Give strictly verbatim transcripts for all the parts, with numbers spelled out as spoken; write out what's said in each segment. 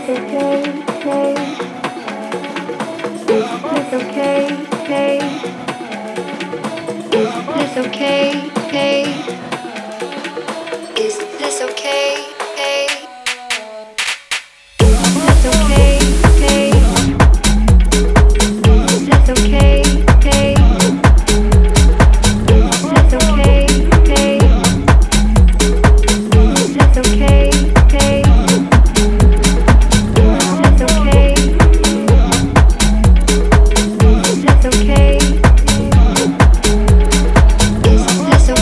Is this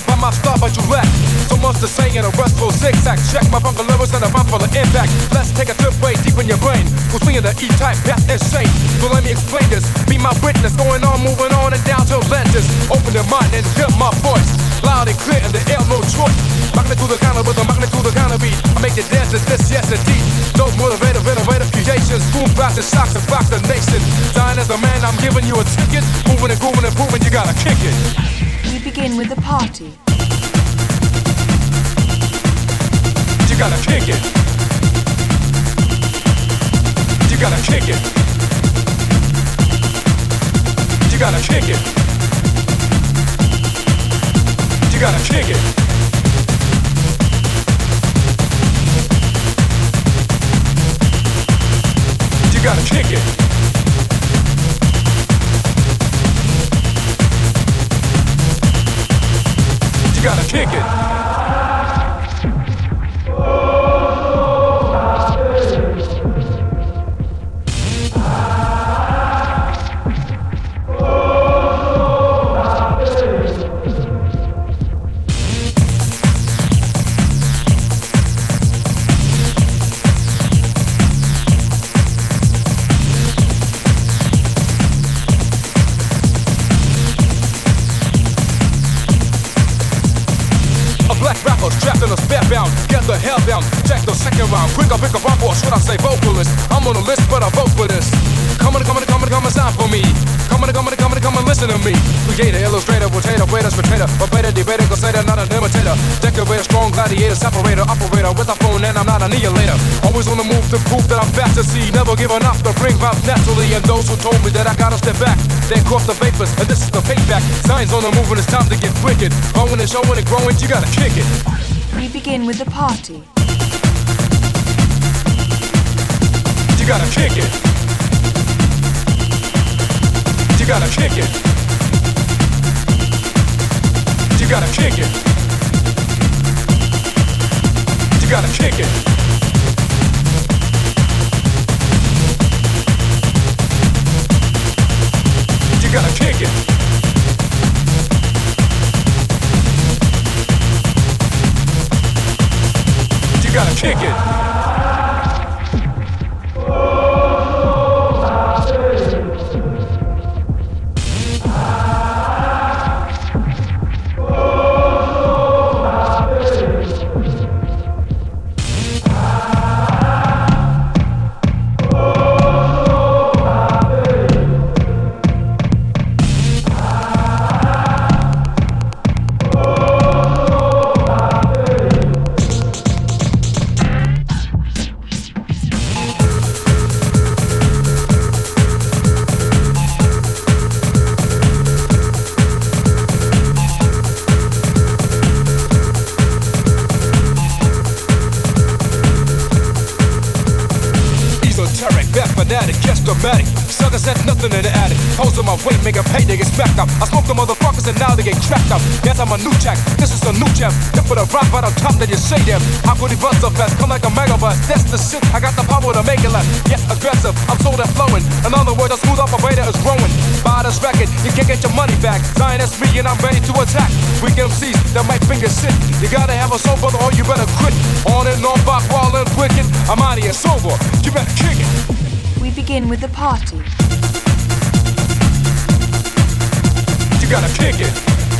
by my style, but you lack. So much to say in a restful zigzag. Check my funky lyrics and a rhyme full of impact. Let's take a trip way deep in your brain. Go swinging the E-type, that's insane. So let me explain this. Be my witness, going on, moving on and down to Atlantis. Open your mind and hear my voice. Loud and clear in the air, no choice. Magnet to the counter with a magnet to the counter beat. I make you dance to this, yes indeed. Those motivated, innovative creations. Boom, blast and shocks and rock the nation. Dying as the man, I'm giving you a ticket. Moving and grooving and proving you gotta kick it. We begin with the party. You gotta kick it. You gotta kick it. You gotta kick it. You gotta kick it. You gotta kick it. You gotta kick it. Trapped in a spare bound, get the hell down. Check the second round, quick up, pick up, or should I say vocalist? I'm on the list, but I vote for this. Come on, come on, come on, come on, sign for me. Come on, come on, come on, come on, listen to me. Creator, illustrator, rotator, waiter, spectator, debater, debater, crusader, not an imitator. Decorator, strong gladiator, separator, operator with a phone, and I'm not an annihilator. Always on the move to prove that I'm fast to see. Never giving up to bring about naturally. And those who told me that I gotta step back, they caught the vapors, and this is the payback. Signs on the move, and it's time to get wicked. Growing and showing and growing, you gotta kick it. We begin with the party. You gotta kick it. You gotta kick it. You gotta kick it. You gotta kick it. You gotta kick it. You gotta kick it. Dramatic. Suckers had nothing in the attic. Hoes in my weight, make a pay, they get smacked up. I smoke the motherfuckers and now they get cracked up. Yes, I'm a new jack, this is a new jam. Hit for the rock right on top, then you say them. How could he run so fast? Come like a megabus. That's the shit, I got the power to make it last. Yes, aggressive, I'm so that flowing. In other words, a smooth operator is growing. Buy this record, you can't get your money back. Zion, that's me and I'm ready to attack. Weak M Cs that might finger shit. You gotta have a soul, brother, or you better quit. On and on, back, wallin', wicked. I'm out of here sober, you better kick it. We begin with the party. You gotta kick it.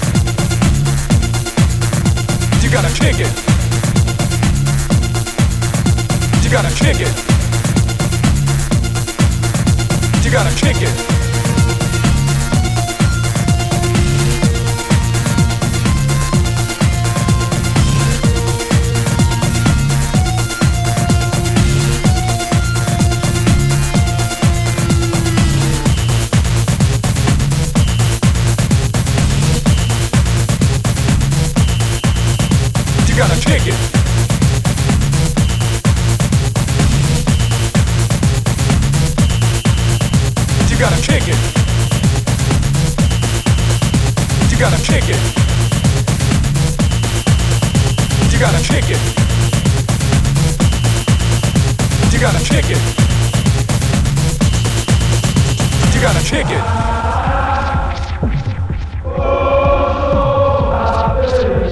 You gotta kick it. You gotta kick it. You gotta kick it. You gotta kick it. You gotta kick it. You gotta kick it. You gotta kick it. You gotta kick it. You gotta kick it. Oh,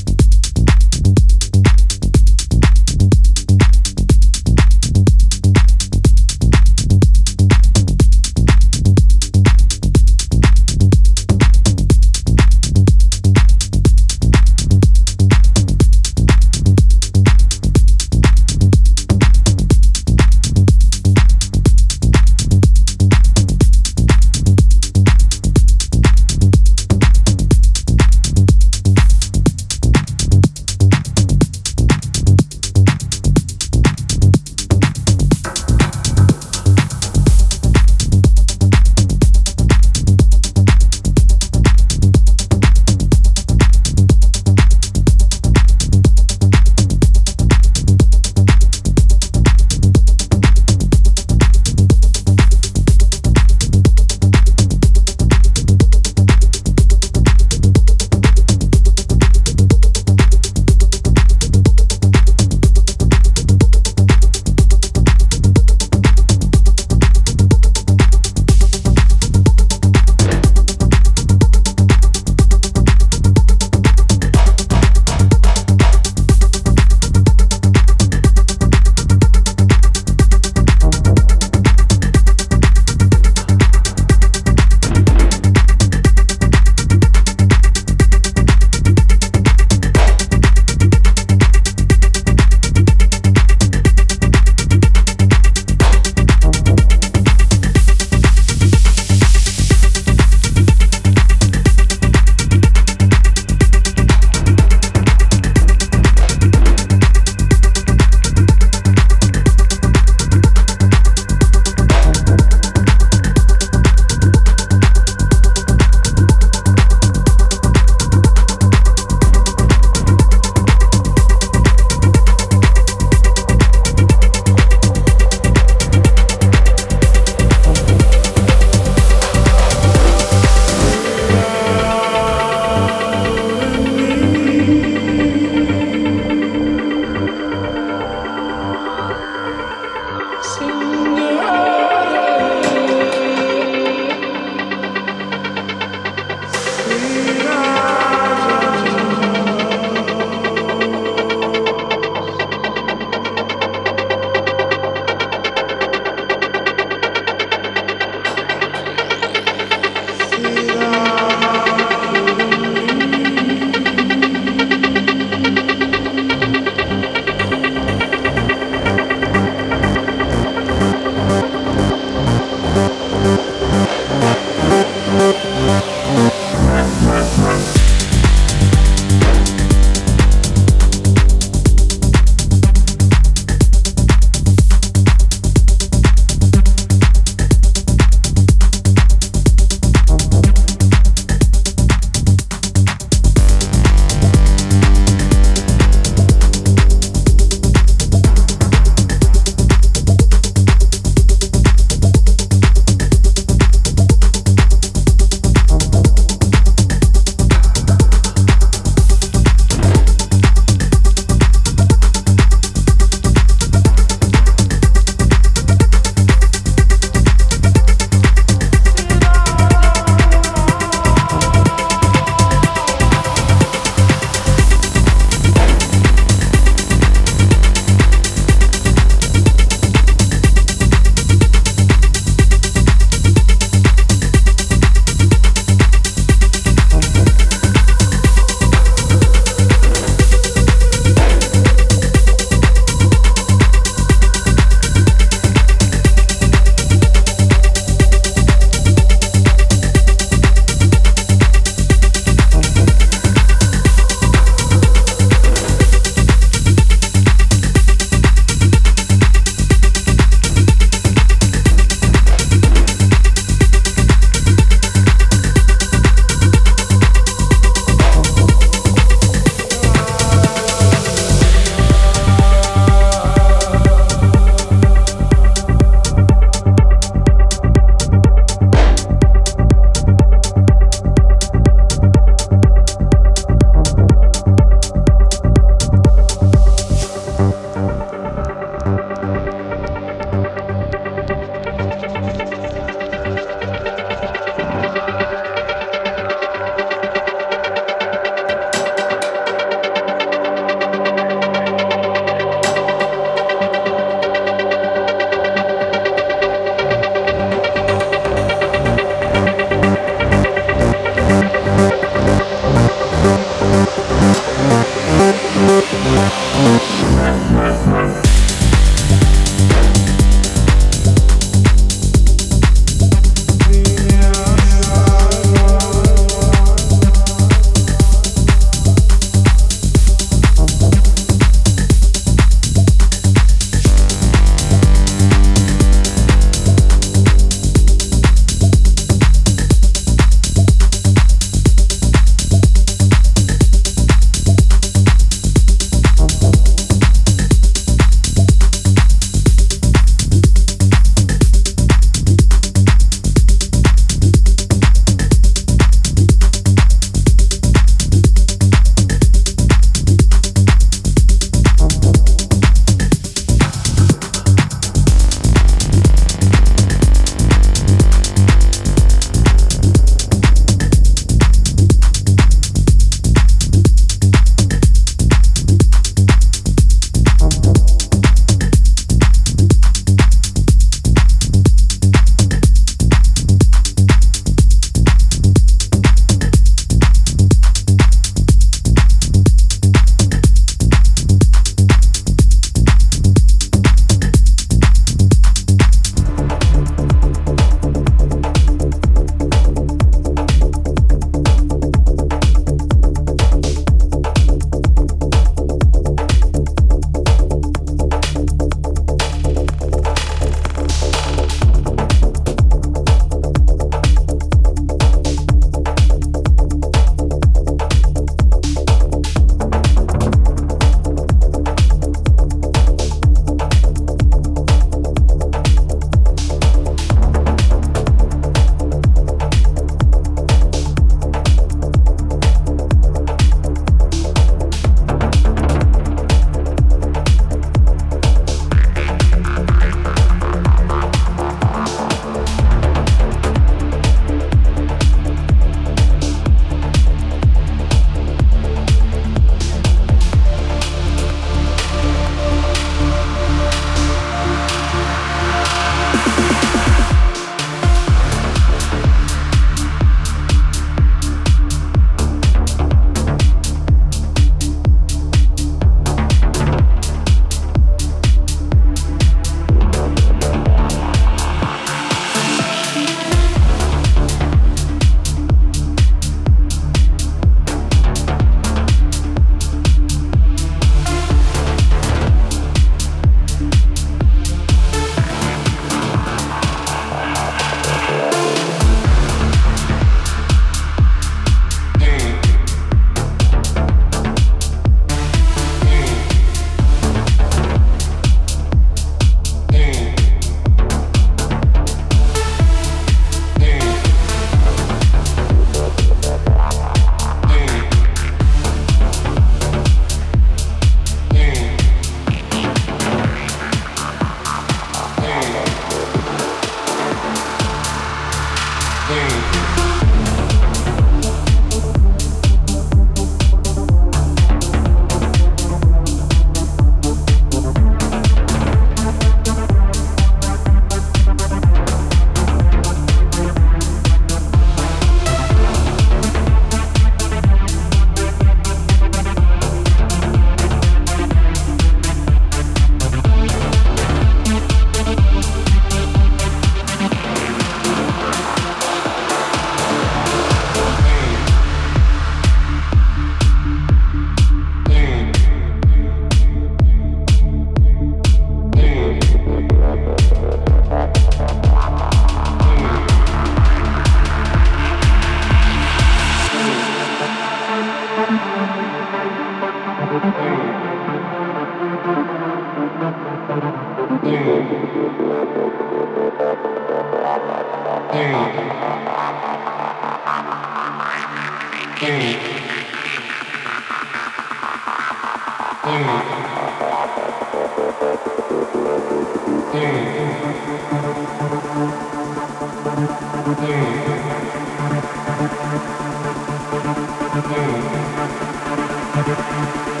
Mm-hmm.